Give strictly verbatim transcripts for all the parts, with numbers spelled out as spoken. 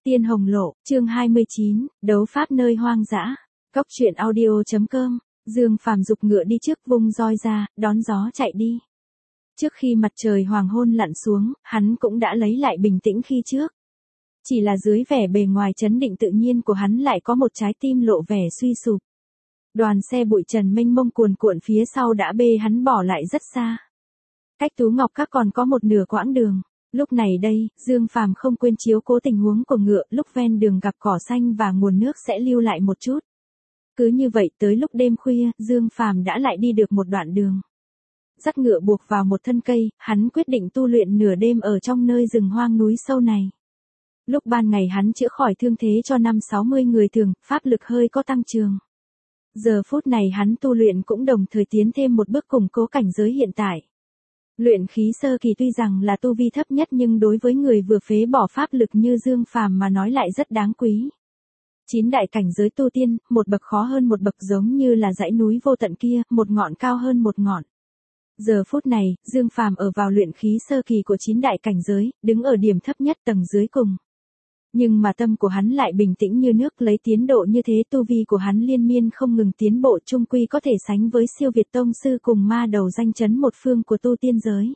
Tiên Hồng Lộ, chương hai mươi chín, đấu pháp nơi hoang dã. Cốc truyện audio chấm com. Dương Phàm giục ngựa đi trước, vung roi ra, đón gió chạy đi. Trước khi mặt trời hoàng hôn lặn xuống, hắn cũng đã lấy lại bình tĩnh khi trước. Chỉ là dưới vẻ bề ngoài trấn định tự nhiên của hắn lại có một trái tim lộ vẻ suy sụp. Đoàn xe bụi trần mênh mông cuồn cuộn phía sau đã bê hắn bỏ lại rất xa. Cách Tú Ngọc Các còn có một nửa quãng đường. Lúc này đây, Dương Phàm không quên chiếu cố tình huống của ngựa, lúc ven đường gặp cỏ xanh và nguồn nước sẽ lưu lại một chút. Cứ như vậy tới lúc đêm khuya, Dương Phàm đã lại đi được một đoạn đường. Dắt ngựa buộc vào một thân cây, hắn quyết định tu luyện nửa đêm ở trong nơi rừng hoang núi sâu này. Lúc ban ngày hắn chữa khỏi thương thế cho năm sáu mươi người thường, pháp lực hơi có tăng trường. Giờ phút này hắn tu luyện cũng đồng thời tiến thêm một bước củng cố cảnh giới hiện tại. Luyện khí sơ kỳ tuy rằng là tu vi thấp nhất nhưng đối với người vừa phế bỏ pháp lực như Dương Phàm mà nói lại rất đáng quý. Chín đại cảnh giới tu tiên, một bậc khó hơn một bậc, giống như là dãy núi vô tận kia, một ngọn cao hơn một ngọn. Giờ phút này, Dương Phàm ở vào luyện khí sơ kỳ của chín đại cảnh giới, đứng ở điểm thấp nhất tầng dưới cùng. Nhưng mà tâm của hắn lại bình tĩnh như nước, lấy tiến độ như thế tu vi của hắn liên miên không ngừng tiến bộ, chung quy có thể sánh với siêu việt tông sư cùng ma đầu danh chấn một phương của tu tiên giới.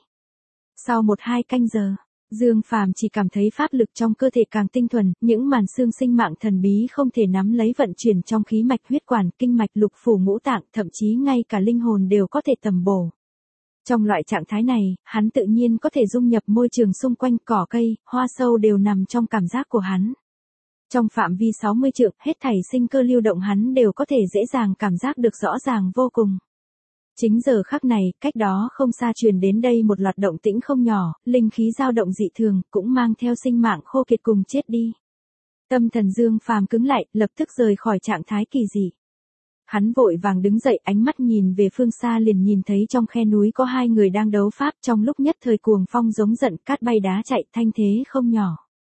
Sau một hai canh giờ, Dương Phàm chỉ cảm thấy pháp lực trong cơ thể càng tinh thuần, những màn xương sinh mạng thần bí không thể nắm lấy vận chuyển trong khí mạch huyết quản, kinh mạch lục phủ ngũ tạng, thậm chí ngay cả linh hồn đều có thể tầm bổ. Trong loại trạng thái này, hắn tự nhiên có thể dung nhập môi trường xung quanh, cỏ cây, hoa sâu đều nằm trong cảm giác của hắn. Trong phạm vi sáu mươi trượng, hết thảy sinh cơ lưu động hắn đều có thể dễ dàng cảm giác được rõ ràng vô cùng. Chính giờ khắc này, cách đó không xa truyền đến đây một loạt động tĩnh không nhỏ, linh khí dao động dị thường, cũng mang theo sinh mạng khô kiệt cùng chết đi. Tâm thần Dương Phàm cứng lại, lập tức rời khỏi trạng thái kỳ dị. Hắn vội vàng đứng dậy, ánh mắt nhìn về phương xa liền nhìn thấy trong khe núi có hai người đang đấu pháp, trong lúc nhất thời cuồng phong giống giận, cát bay đá chạy, thanh thế không nhỏ.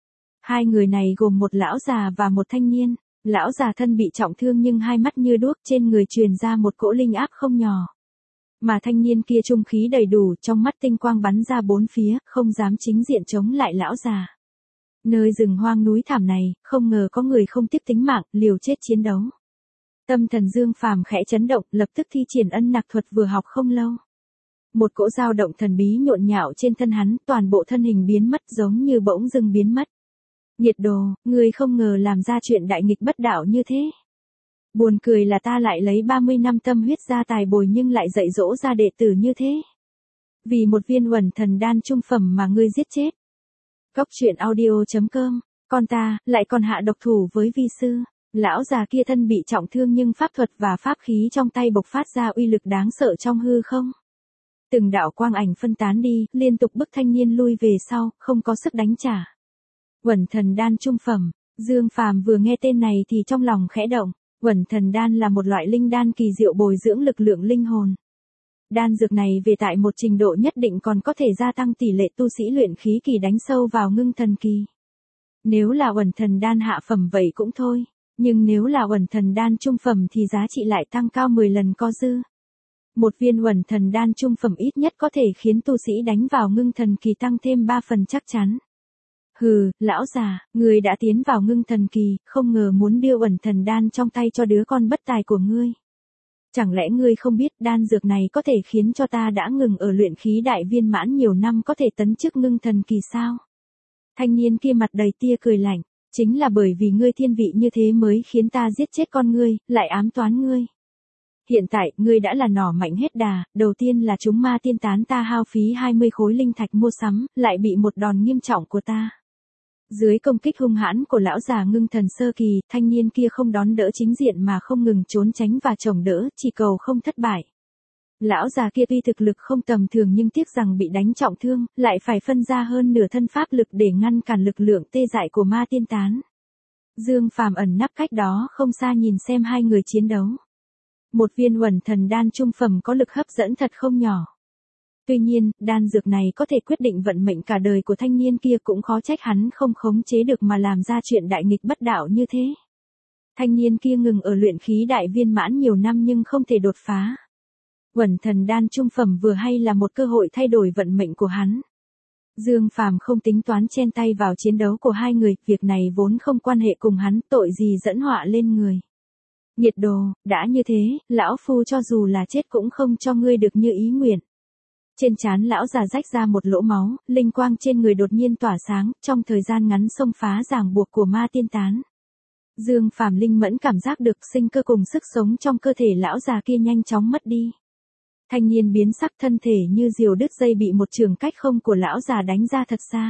Hai người này gồm một lão già và một thanh niên. Lão già thân bị trọng thương nhưng hai mắt như đuốc, trên người truyền ra một cỗ linh áp không nhỏ. Mà thanh niên kia trung khí đầy đủ, trong mắt tinh quang bắn ra bốn phía, không dám chính diện chống lại lão già. Nơi rừng hoang núi thảm này, không ngờ có người không tiếc tính mạng, liều chết chiến đấu. Tâm thần Dương Phàm khẽ chấn động, lập tức thi triển ân nặc thuật vừa học không lâu. Một cỗ dao động thần bí nhộn nhạo trên thân hắn, toàn bộ thân hình biến mất giống như bỗng dưng biến mất. Nhiệt đồ, người không ngờ làm ra chuyện đại nghịch bất đạo như thế. Buồn cười là ta lại lấy ba mươi năm tâm huyết ra tài bồi nhưng lại dạy dỗ ra đệ tử như thế. Vì một viên uẩn thần đan trung phẩm mà ngươi giết chết. Cốc truyện audio chấm com, con ta, lại còn hạ độc thủ với vi sư. Lão già kia thân bị trọng thương nhưng pháp thuật và pháp khí trong tay bộc phát ra uy lực đáng sợ trong hư không. Từng đạo quang ảnh phân tán đi, liên tục bức thanh niên lui về sau, không có sức đánh trả. Uẩn thần đan trung phẩm, Dương Phàm vừa nghe tên này thì trong lòng khẽ động. Uẩn thần đan là một loại linh đan kỳ diệu bồi dưỡng lực lượng linh hồn. Đan dược này về tại một trình độ nhất định còn có thể gia tăng tỷ lệ tu sĩ luyện khí kỳ đánh sâu vào ngưng thần kỳ. Nếu là uẩn thần đan hạ phẩm vậy cũng thôi, nhưng nếu là uẩn thần đan trung phẩm thì giá trị lại tăng cao mười lần có dư. Một viên uẩn thần đan trung phẩm ít nhất có thể khiến tu sĩ đánh vào ngưng thần kỳ tăng thêm ba phần chắc chắn. Hừ, lão già, ngươi đã tiến vào ngưng thần kỳ, không ngờ muốn đưa uẩn thần đan trong tay cho đứa con bất tài của ngươi. Chẳng lẽ ngươi không biết đan dược này có thể khiến cho ta đã ngừng ở luyện khí đại viên mãn nhiều năm có thể tấn chức ngưng thần kỳ sao? Thanh niên kia mặt đầy tia cười lạnh, chính là bởi vì ngươi thiên vị như thế mới khiến ta giết chết con ngươi, lại ám toán ngươi. Hiện tại, ngươi đã là nỏ mạnh hết đà, đầu tiên là chúng ma tiên tán ta hao phí hai mươi khối linh thạch mua sắm, lại bị một đòn nghiêm trọng của ta. Dưới công kích hung hãn của lão già ngưng thần sơ kỳ, thanh niên kia không đón đỡ chính diện mà không ngừng trốn tránh và chồng đỡ, chỉ cầu không thất bại. Lão già kia tuy thực lực không tầm thường nhưng tiếc rằng bị đánh trọng thương, lại phải phân ra hơn nửa thân pháp lực để ngăn cản lực lượng tê dại của ma tiên tán. Dương Phàm ẩn nấp cách đó không xa nhìn xem hai người chiến đấu. Một viên uẩn thần đan trung phẩm có lực hấp dẫn thật không nhỏ. Tuy nhiên, đan dược này có thể quyết định vận mệnh cả đời của thanh niên kia, cũng khó trách hắn không khống chế được mà làm ra chuyện đại nghịch bất đạo như thế. Thanh niên kia ngừng ở luyện khí đại viên mãn nhiều năm nhưng không thể đột phá. Uẩn thần đan trung phẩm vừa hay là một cơ hội thay đổi vận mệnh của hắn. Dương Phàm không tính toán chen tay vào chiến đấu của hai người, việc này vốn không quan hệ cùng hắn, tội gì dẫn họa lên người. Nhiệt Đồ, đã như thế, lão phu cho dù là chết cũng không cho ngươi được như ý nguyện. Trên trán lão già rách ra một lỗ máu, linh quang trên người đột nhiên tỏa sáng, trong thời gian ngắn xông phá ràng buộc của ma tiên tán. Dương Phàm linh mẫn cảm giác được sinh cơ cùng sức sống trong cơ thể lão già kia nhanh chóng mất đi. Thanh niên biến sắc, thân thể như diều đứt dây bị một trường cách không của lão già đánh ra thật xa.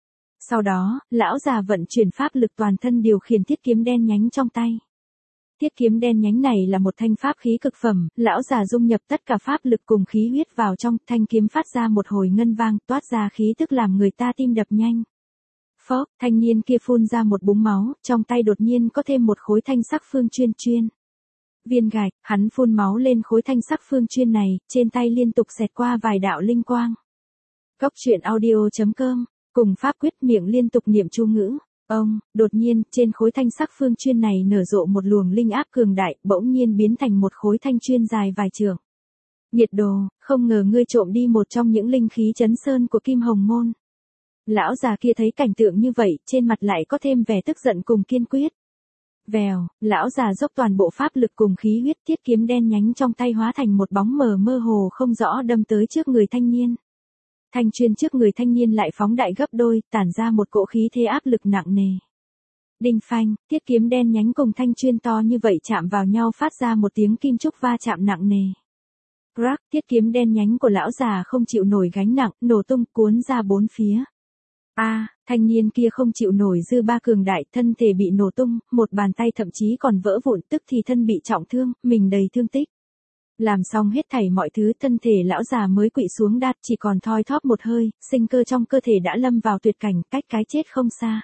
Sau đó, lão già vận chuyển pháp lực toàn thân điều khiển thiết kiếm đen nhánh trong tay. Thiết kiếm đen nhánh này là một thanh pháp khí cực phẩm, lão già dung nhập tất cả pháp lực cùng khí huyết vào trong, thanh kiếm phát ra một hồi ngân vang, toát ra khí tức làm người ta tim đập nhanh. Phốc, thanh niên kia phun ra một búng máu, trong tay đột nhiên có thêm một khối thanh sắc phương chuyên chuyên. Viên gạch, hắn phun máu lên khối thanh sắc phương chuyên này, trên tay liên tục xẹt qua vài đạo linh quang. Cốc truyện audio chấm com, cùng pháp quyết miệng liên tục niệm chú ngữ. Ông, đột nhiên, trên khối thanh sắc phương chuyên này nở rộ một luồng linh áp cường đại, bỗng nhiên biến thành một khối thanh chuyên dài vài trượng. Nhiệt Đồ, không ngờ ngươi trộm đi một trong những linh khí chấn sơn của Kim Hồng Môn. Lão già kia thấy cảnh tượng như vậy, trên mặt lại có thêm vẻ tức giận cùng kiên quyết. Vèo, lão già dốc toàn bộ pháp lực cùng khí huyết, thiết kiếm đen nhánh trong tay hóa thành một bóng mờ mơ hồ không rõ đâm tới trước người thanh niên. Thanh chuyên trước người thanh niên lại phóng đại gấp đôi, tản ra một cỗ khí thế áp lực nặng nề. Đinh phanh, thiết kiếm đen nhánh cùng thanh chuyên to như vậy chạm vào nhau phát ra một tiếng kim trúc va chạm nặng nề. Crack, thiết kiếm đen nhánh của lão già không chịu nổi gánh nặng, nổ tung cuốn ra bốn phía. A, à, thanh niên kia không chịu nổi dư ba cường đại, thân thể bị nổ tung, một bàn tay thậm chí còn vỡ vụn, tức thì thân bị trọng thương, mình đầy thương tích. Làm xong hết thảy mọi thứ, thân thể lão già mới quỵ xuống đát, chỉ còn thoi thóp một hơi, sinh cơ trong cơ thể đã lâm vào tuyệt cảnh, cách cái chết không xa.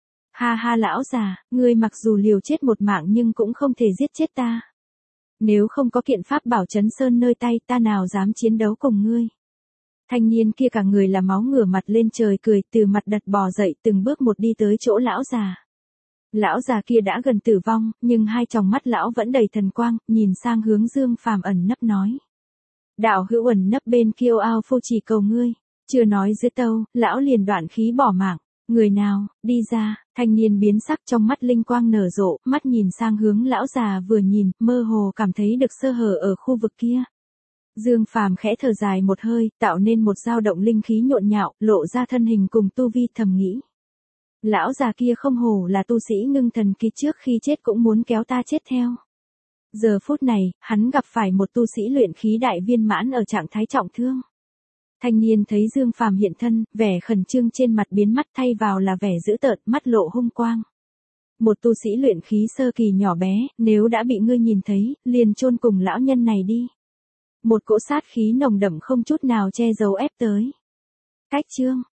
Ha ha lão già, ngươi mặc dù liều chết một mạng nhưng cũng không thể giết chết ta. Nếu không có kiện pháp bảo chấn sơn nơi tay, ta nào dám chiến đấu cùng ngươi. Thanh niên kia cả người là máu ngửa mặt lên trời cười, từ mặt đất bò dậy, từng bước một đi tới chỗ lão già. Lão già kia đã gần tử vong, nhưng hai tròng mắt lão vẫn đầy thần quang, nhìn sang hướng Dương Phàm ẩn nấp nói. Đạo hữu ẩn nấp bên kia ao phu chỉ cầu ngươi, chưa nói dứt câu, lão liền đoạn khí bỏ mạng. Người nào, đi ra, thanh niên biến sắc trong mắt linh quang nở rộ, mắt nhìn sang hướng lão già vừa nhìn, mơ hồ cảm thấy được sơ hở ở khu vực kia. Dương Phàm khẽ thở dài một hơi, tạo nên một dao động linh khí nhộn nhạo, lộ ra thân hình cùng tu vi, thầm nghĩ. Lão già kia không hổ là tu sĩ ngưng thần kỳ, trước khi chết cũng muốn kéo ta chết theo. Giờ phút này, hắn gặp phải một tu sĩ luyện khí đại viên mãn ở trạng thái trọng thương. Thanh niên thấy Dương Phàm hiện thân, vẻ khẩn trương trên mặt biến mất thay vào là vẻ dữ tợn, mắt lộ hung quang. Một tu sĩ luyện khí sơ kỳ nhỏ bé, nếu đã bị ngươi nhìn thấy, liền chôn cùng lão nhân này đi. Một cỗ sát khí nồng đậm không chút nào che giấu ép tới. Cách chương